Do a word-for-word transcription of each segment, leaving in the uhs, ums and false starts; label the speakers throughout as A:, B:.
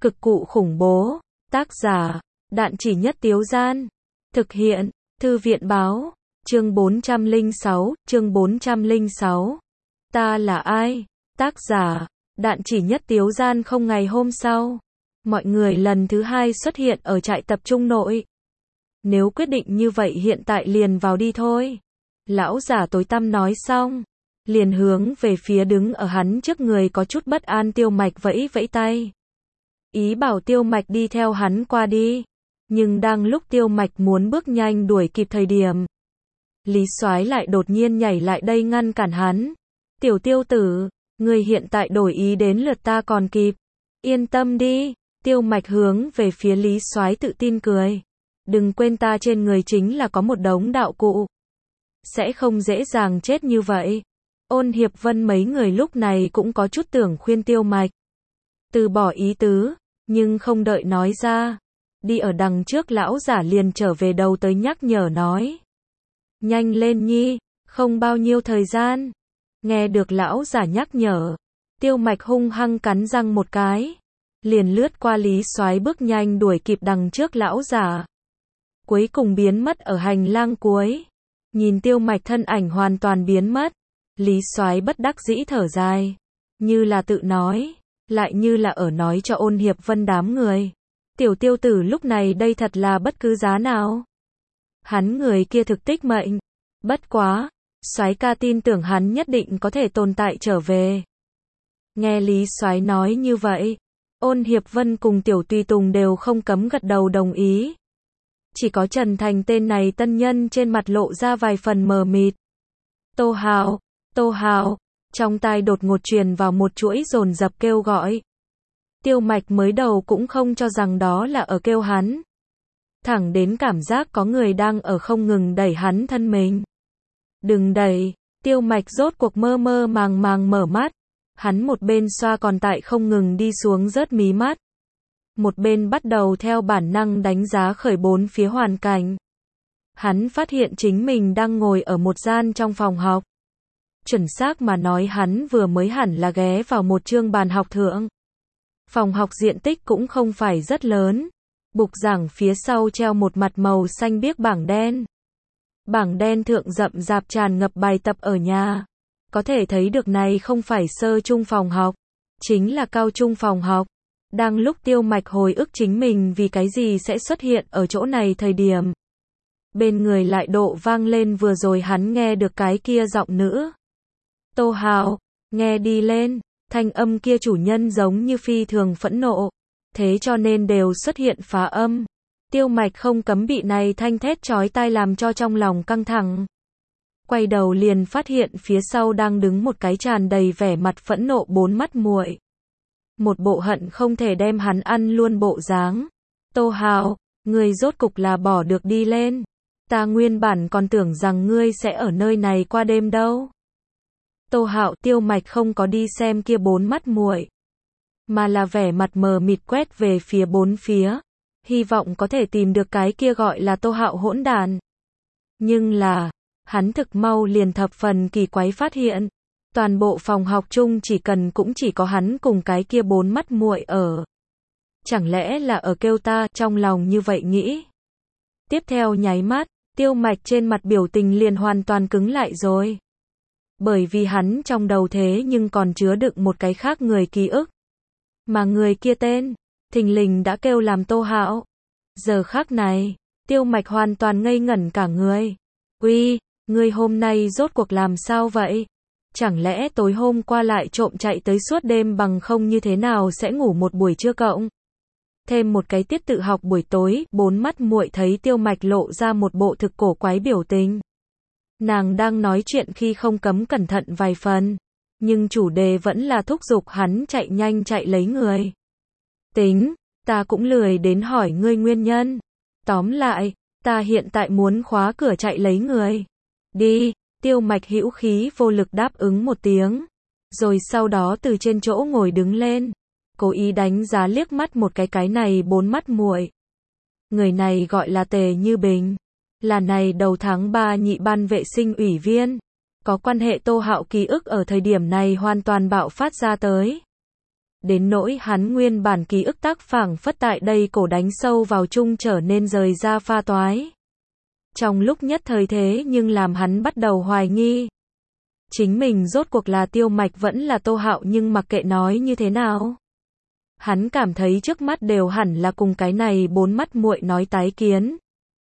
A: Cực cụ khủng bố. Tác giả, Đạn Chỉ Nhất Tiếu Gian. Thực hiện, Thư viện báo. Chương bốn trăm lẻ sáu, chương bốn trăm lẻ sáu. Ta là ai? Tác giả, Đạn Chỉ Nhất Tiếu Gian. Không ngày hôm sau, mọi người lần thứ hai xuất hiện ở trại tập trung nội. Nếu quyết định như vậy hiện tại liền vào đi thôi. Lão giả tối tăm nói xong, liền hướng về phía đứng ở hắn trước người có chút bất an Tiêu Mạch vẫy vẫy tay. Ý bảo Tiêu Mạch đi theo hắn qua đi. Nhưng đang lúc Tiêu Mạch muốn bước nhanh đuổi kịp thời điểm, Lý Soái lại đột nhiên nhảy lại đây ngăn cản hắn. Tiểu Tiêu tử, người hiện tại đổi ý đến lượt ta còn kịp. Yên tâm đi. Tiêu Mạch hướng về phía Lý Soái tự tin cười. Đừng quên ta trên người chính là có một đống đạo cụ. Sẽ không dễ dàng chết như vậy. Ôn Hiệp Vân mấy người lúc này cũng có chút tưởng khuyên Tiêu Mạch từ bỏ ý tứ, nhưng không đợi nói ra. Đi ở đằng trước lão giả liền trở về đầu tới nhắc nhở nói. Nhanh lên nhi, không bao nhiêu thời gian. Nghe được lão giả nhắc nhở, Tiêu Mạch hung hăng cắn răng một cái. Liền lướt qua Lý Soái bước nhanh đuổi kịp đằng trước lão giả. Cuối cùng biến mất ở hành lang cuối. Nhìn Tiêu Mạch thân ảnh hoàn toàn biến mất, Lý Soái bất đắc dĩ thở dài. Như là tự nói, lại như là ở nói cho Ôn Hiệp Vân đám người. Tiểu Tiêu tử lúc này đây thật là bất cứ giá nào. Hắn người kia thực tích mệnh. Bất quá, Soái ca tin tưởng hắn nhất định có thể tồn tại trở về. Nghe Lý Soái nói như vậy, Ôn Hiệp Vân cùng Tiểu Tùy Tùng đều không cấm gật đầu đồng ý. Chỉ có Trần Thành tên này tân nhân trên mặt lộ ra vài phần mờ mịt. Tô Hạo, Tô Hạo, trong tai đột ngột truyền vào một chuỗi dồn dập kêu gọi. Tiêu Mạch mới đầu cũng không cho rằng đó là ở kêu hắn. Thẳng đến cảm giác có người đang ở không ngừng đẩy hắn thân mình. Đừng đẩy. Tiêu Mạch rốt cuộc mơ mơ màng màng mở mắt. Hắn một bên xoa còn tại không ngừng đi xuống rớt mí mắt. Một bên bắt đầu theo bản năng đánh giá khởi bốn phía hoàn cảnh. Hắn phát hiện chính mình đang ngồi ở một gian trong phòng học. Chuẩn xác mà nói hắn vừa mới hẳn là ghé vào một chương bàn học thượng. Phòng học diện tích cũng không phải rất lớn. Bục giảng phía sau treo một mặt màu xanh biếc bảng đen. Bảng đen thượng rậm rạp tràn ngập bài tập ở nhà. Có thể thấy được này không phải sơ trung phòng học, chính là cao trung phòng học. Đang lúc Tiêu Mạch hồi ức chính mình vì cái gì sẽ xuất hiện ở chỗ này thời điểm. Bên người lại độ vang lên vừa rồi hắn nghe được cái kia giọng nữ. Tô Hạo, nghe đi lên, thanh âm kia chủ nhân giống như phi thường phẫn nộ. Thế cho nên đều xuất hiện phá âm. Tiêu Mạch không cấm bị này thanh thét chói tai làm cho trong lòng căng thẳng. Quay đầu liền phát hiện phía sau đang đứng một cái tràn đầy vẻ mặt phẫn nộ bốn mắt muội. Một bộ hận không thể đem hắn ăn luôn bộ dáng. Tô Hạo, ngươi rốt cục là bỏ được đi lên. Ta nguyên bản còn tưởng rằng ngươi sẽ ở nơi này qua đêm đâu. Tô Hạo Tiêu Mạch không có đi xem kia bốn mắt muội, mà là vẻ mặt mờ mịt quét về phía bốn phía. Hy vọng có thể tìm được cái kia gọi là Tô Hạo hỗn đàn. Nhưng là, hắn thực mau liền thập phần kỳ quái phát hiện. Toàn bộ phòng học chung chỉ cần cũng chỉ có hắn cùng cái kia bốn mắt muội ở. Chẳng lẽ là ở kêu ta, trong lòng như vậy nghĩ. Tiếp theo nháy mắt, Tiêu Mạch trên mặt biểu tình liền hoàn toàn cứng lại rồi. Bởi vì hắn trong đầu thế nhưng còn chứa đựng một cái khác người ký ức. Mà người kia tên, thình lình đã kêu làm Tô Hạo. Giờ khắc này, Tiêu Mạch hoàn toàn ngây ngẩn cả người. Uy, ngươi hôm nay rốt cuộc làm sao vậy? Chẳng lẽ tối hôm qua lại trộm chạy tới suốt đêm bằng không như thế nào sẽ ngủ một buổi trưa cộng? Thêm một cái tiết tự học buổi tối, bốn mắt muội thấy Tiêu Mạch lộ ra một bộ thực cổ quái biểu tình. Nàng đang nói chuyện khi không cấm cẩn thận vài phần, nhưng chủ đề vẫn là thúc giục hắn chạy nhanh chạy lấy người. Tính, ta cũng lười đến hỏi ngươi nguyên nhân. Tóm lại, ta hiện tại muốn khóa cửa chạy lấy người. Đi. Tiêu Mạch hữu khí vô lực đáp ứng một tiếng, rồi sau đó từ trên chỗ ngồi đứng lên, cố ý đánh giá liếc mắt một cái cái này bốn mắt muội. Người này gọi là Tề Như Bình, là này đầu tháng ba nhị ban vệ sinh ủy viên, có quan hệ Tô Hạo ký ức ở thời điểm này hoàn toàn bạo phát ra tới. đến nỗi hắn nguyên bản ký ức tác phảng phất tại đây cổ đánh sâu vào chung trở nên rời ra pha toái. Trong lúc nhất thời thế nhưng làm hắn bắt đầu hoài nghi. Chính mình rốt cuộc là Tiêu Mạch vẫn là Tô Hạo, nhưng mặc kệ nói như thế nào. Hắn cảm thấy trước mắt đều hẳn là cùng cái này bốn mắt muội nói tái kiến.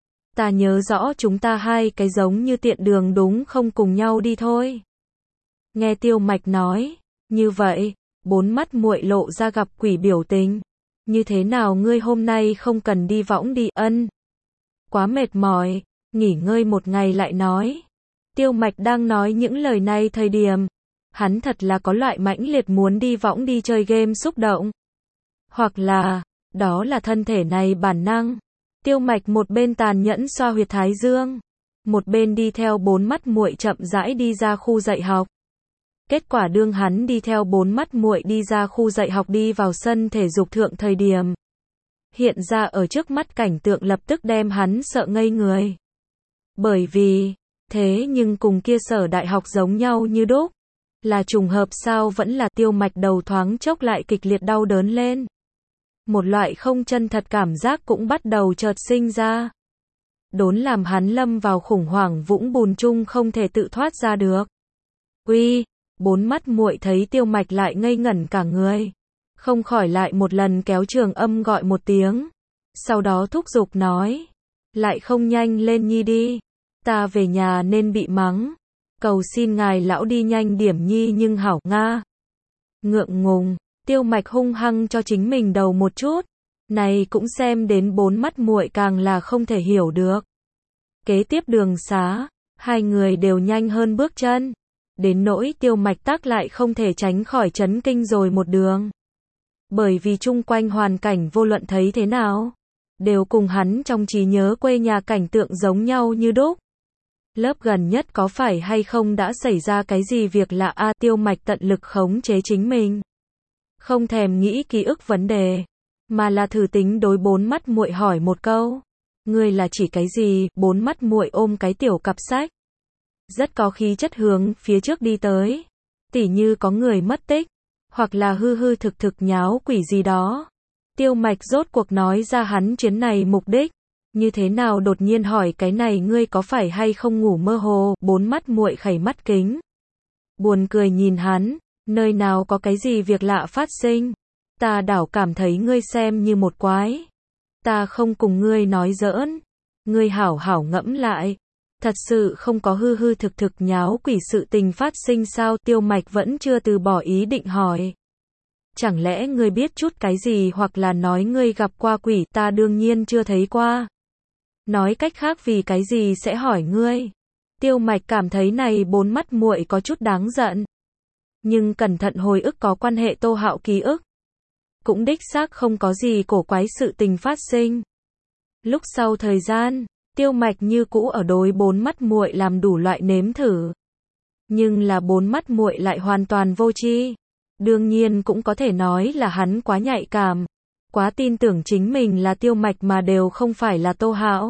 A: Ta nhớ rõ chúng ta hai cái giống như tiện đường đúng không, cùng nhau đi thôi. Nghe Tiêu Mạch nói, như vậy, bốn mắt muội lộ ra gặp quỷ biểu tình. Như thế nào ngươi hôm nay không cần đi võng đi? Ân. Quá mệt mỏi, nghỉ ngơi một ngày lại nói. Tiêu Mạch đang nói những lời này thời điểm, hắn thật là có loại mãnh liệt muốn đi võng đi chơi game xúc động. Hoặc là, đó là thân thể này bản năng. Tiêu Mạch một bên tàn nhẫn xoa huyệt thái dương, một bên đi theo bốn mắt muội chậm rãi đi ra khu dạy học. Kết quả đương hắn đi theo bốn mắt muội đi ra khu dạy học đi vào sân thể dục thượng thời điểm. Hiện ra ở trước mắt cảnh tượng lập tức đem hắn sợ ngây người. Bởi vì, thế nhưng cùng kia Sở đại học giống nhau như đúc. Là trùng hợp sao? Vẫn là Tiêu Mạch đầu thoáng chốc lại kịch liệt đau đớn lên. Một loại không chân thật cảm giác cũng bắt đầu chợt sinh ra. Đốn làm hắn lâm vào khủng hoảng vũng bùn chung không thể tự thoát ra được. Uy, bốn mắt muội thấy Tiêu Mạch lại ngây ngẩn cả người. Không khỏi lại một lần kéo Trường Âm gọi một tiếng. Sau đó thúc giục nói. Lại không nhanh lên nhi đi. Ta về nhà nên bị mắng. Cầu xin ngài lão đi nhanh điểm nhi nhưng hảo nga. Ngượng ngùng, Tiêu Mạch hung hăng cho chính mình đầu một chút. Này cũng xem đến bốn mắt muội càng là không thể hiểu được. Kế tiếp đường xá, hai người đều nhanh hơn bước chân. Đến nỗi Tiêu Mạch tác lại không thể tránh khỏi chấn kinh rồi một đường. Bởi vì chung quanh hoàn cảnh vô luận thấy thế nào, đều cùng hắn trong trí nhớ quê nhà cảnh tượng giống nhau như đúc. Lớp gần nhất có phải hay không đã xảy ra cái gì việc lạ a? Tiêu Mạch tận lực khống chế chính mình. Không thèm nghĩ ký ức vấn đề, mà là thử tính đối bốn mắt muội hỏi một câu. Ngươi là chỉ cái gì? Bốn mắt muội ôm cái tiểu cặp sách. Rất có khí chất hướng phía trước đi tới. Tỉ như có người mất tích, hoặc là hư hư thực thực nháo quỷ gì đó. Tiêu Mạch rốt cuộc nói ra hắn chuyến này mục đích. Như thế nào đột nhiên hỏi cái này? Ngươi có phải hay không ngủ mơ hồ? Bốn mắt muội khẩy mắt kính. Buồn cười nhìn hắn, nơi nào có cái gì việc lạ phát sinh. Ta đảo cảm thấy ngươi xem như một quái. Ta không cùng ngươi nói giỡn. Ngươi hảo hảo ngẫm lại. Thật sự không có hư hư thực thực nháo quỷ sự tình phát sinh sao? Tiêu Mạch vẫn chưa từ bỏ ý định hỏi. Chẳng lẽ ngươi biết chút cái gì, hoặc là nói ngươi gặp qua quỷ? Ta đương nhiên chưa thấy qua. Nói cách khác vì cái gì sẽ hỏi ngươi? Tiêu Mạch cảm thấy này bốn mắt muội có chút đáng giận. Nhưng cẩn thận hồi ức có quan hệ Tô Hạo ký ức. Cũng đích xác không có gì cổ quái sự tình phát sinh. Lúc sau thời gian, Tiêu Mạch như cũ ở đối bốn mắt muội làm đủ loại nếm thử. Nhưng là bốn mắt muội lại hoàn toàn vô tri. Đương nhiên cũng có thể nói là hắn quá nhạy cảm. Quá tin tưởng chính mình là Tiêu Mạch mà đều không phải là Tô Hạo.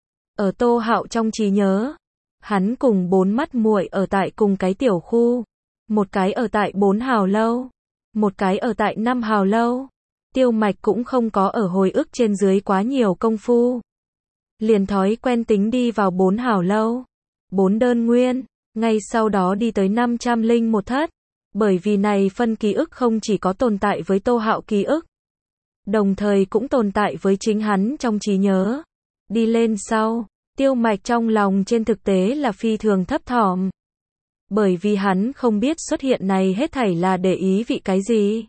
A: Ở Tô Hạo trong trí nhớ, hắn cùng bốn mắt muội ở tại cùng cái tiểu khu. Một cái ở tại bốn hào lâu, một cái ở tại năm hào lâu. Tiêu Mạch cũng không có ở hồi ức trên dưới quá nhiều công phu. Liền thói quen tính đi vào bốn hào lâu, bốn đơn nguyên, ngay sau đó đi tới năm trăm linh một thất. Bởi vì này phân ký ức không chỉ có tồn tại với Tô Hạo ký ức, đồng thời cũng tồn tại với chính hắn trong trí nhớ. Đi lên sau, Tiêu Mạch trong lòng trên thực tế là phi thường thấp thỏm. Bởi vì hắn không biết xuất hiện này hết thảy là để ý vị cái gì.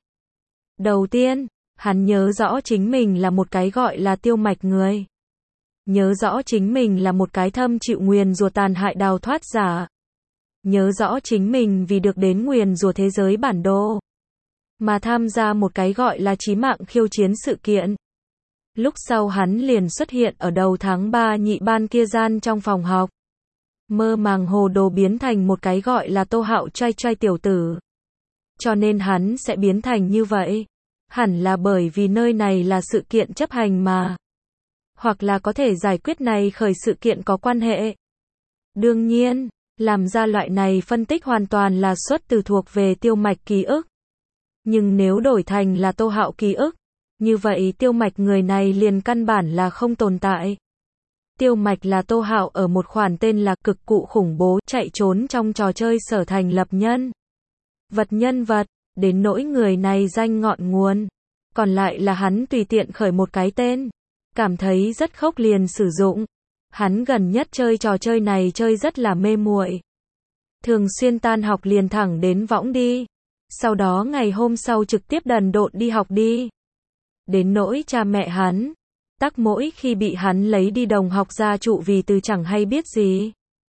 A: Đầu tiên, hắn nhớ rõ chính mình là một cái gọi là Tiêu Mạch người. Nhớ rõ chính mình là một cái thâm chịu nguyền rủa tàn hại đào thoát giả. Nhớ rõ chính mình vì được đến nguyền rủa thế giới bản đồ mà tham gia một cái gọi là chí mạng khiêu chiến sự kiện. Lúc sau hắn liền xuất hiện ở đầu tháng ba nhị ban kia gian trong phòng học. Mơ màng hồ đồ biến thành một cái gọi là Tô Hạo trai trai tiểu tử. Cho nên hắn sẽ biến thành như vậy. Hẳn là bởi vì nơi này là sự kiện chấp hành mà. Hoặc là có thể giải quyết này khởi sự kiện có quan hệ. Đương nhiên, làm ra loại này phân tích hoàn toàn là xuất từ thuộc về Tiêu Mạch ký ức. Nhưng nếu đổi thành là Tô Hạo ký ức, như vậy Tiêu Mạch người này liền căn bản là không tồn tại. Tiêu Mạch là Tô Hạo ở một khoản tên là cực cụ khủng bố chạy trốn trong trò chơi sở thành lập nhân. Vật nhân vật, đến nỗi người này danh ngọn nguồn. Còn lại là hắn tùy tiện khởi một cái tên. Cảm thấy rất khốc liền sử dụng. Hắn gần nhất chơi trò chơi này chơi rất là mê muội. Thường xuyên tan học liền thẳng đến võng đi. Sau đó ngày hôm sau trực tiếp đần độn đi học đi. Đến nỗi cha mẹ hắn, tắc mỗi khi bị hắn lấy đi đồng học gia trụ vì từ chẳng hay biết gì.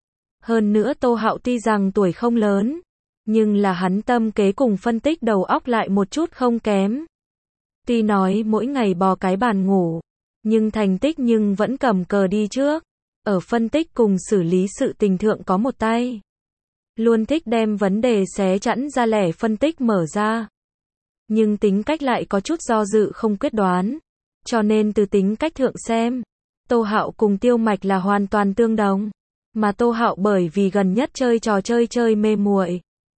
A: Hơn nữa Tô Hạo tuy rằng tuổi không lớn, nhưng là hắn tâm kế cùng phân tích đầu óc lại một chút không kém. Tuy nói mỗi ngày bò cái bàn ngủ, nhưng thành tích nhưng vẫn cầm cờ đi trước. Ở phân tích cùng xử lý sự tình thượng có một tay. Luôn thích đem vấn đề xé chẵn ra lẻ phân tích mở ra. Nhưng tính cách lại có chút do dự không quyết đoán. Cho nên từ tính cách thượng xem, Tô Hạo cùng Tiêu Mạch là hoàn toàn tương đồng. Mà Tô Hạo bởi vì gần nhất chơi trò chơi chơi mê muội,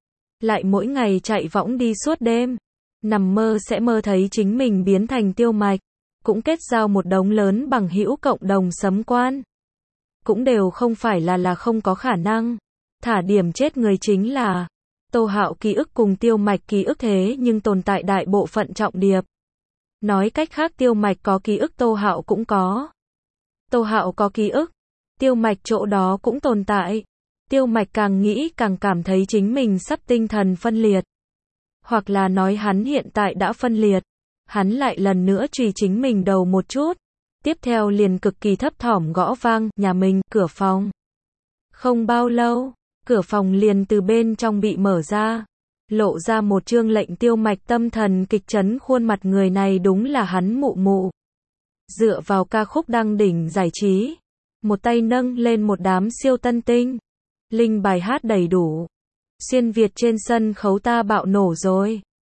A: lại mỗi ngày chạy võng đi suốt đêm, nằm mơ sẽ mơ thấy chính mình biến thành Tiêu Mạch, cũng kết giao một đống lớn bằng hữu cộng đồng sấm quan. Cũng đều không phải là là không có khả năng. Thả điểm chết người chính là Tô Hạo ký ức cùng Tiêu Mạch ký ức thế nhưng tồn tại đại bộ phận trọng điệp. Nói cách khác Tiêu Mạch có ký ức Tô Hạo cũng có. Tô Hạo có ký ức, Tiêu Mạch chỗ đó cũng tồn tại. Tiêu Mạch càng nghĩ càng cảm thấy chính mình sắp tinh thần phân liệt. Hoặc là nói hắn hiện tại đã phân liệt. Hắn lại lần nữa chùy chính mình đầu một chút. Tiếp theo liền cực kỳ thấp thỏm gõ vang nhà mình cửa phòng. Không bao lâu, cửa phòng liền từ bên trong bị mở ra. Lộ ra một trương lệnh Tiêu Mạch tâm thần kịch chấn khuôn mặt, người này đúng là hắn mụ mụ. Dựa vào ca khúc đăng đỉnh giải trí, một tay nâng lên một đám siêu tân tinh. Linh bài hát đầy đủ. Xuyên Việt trên sân khấu ta bạo nổ rồi.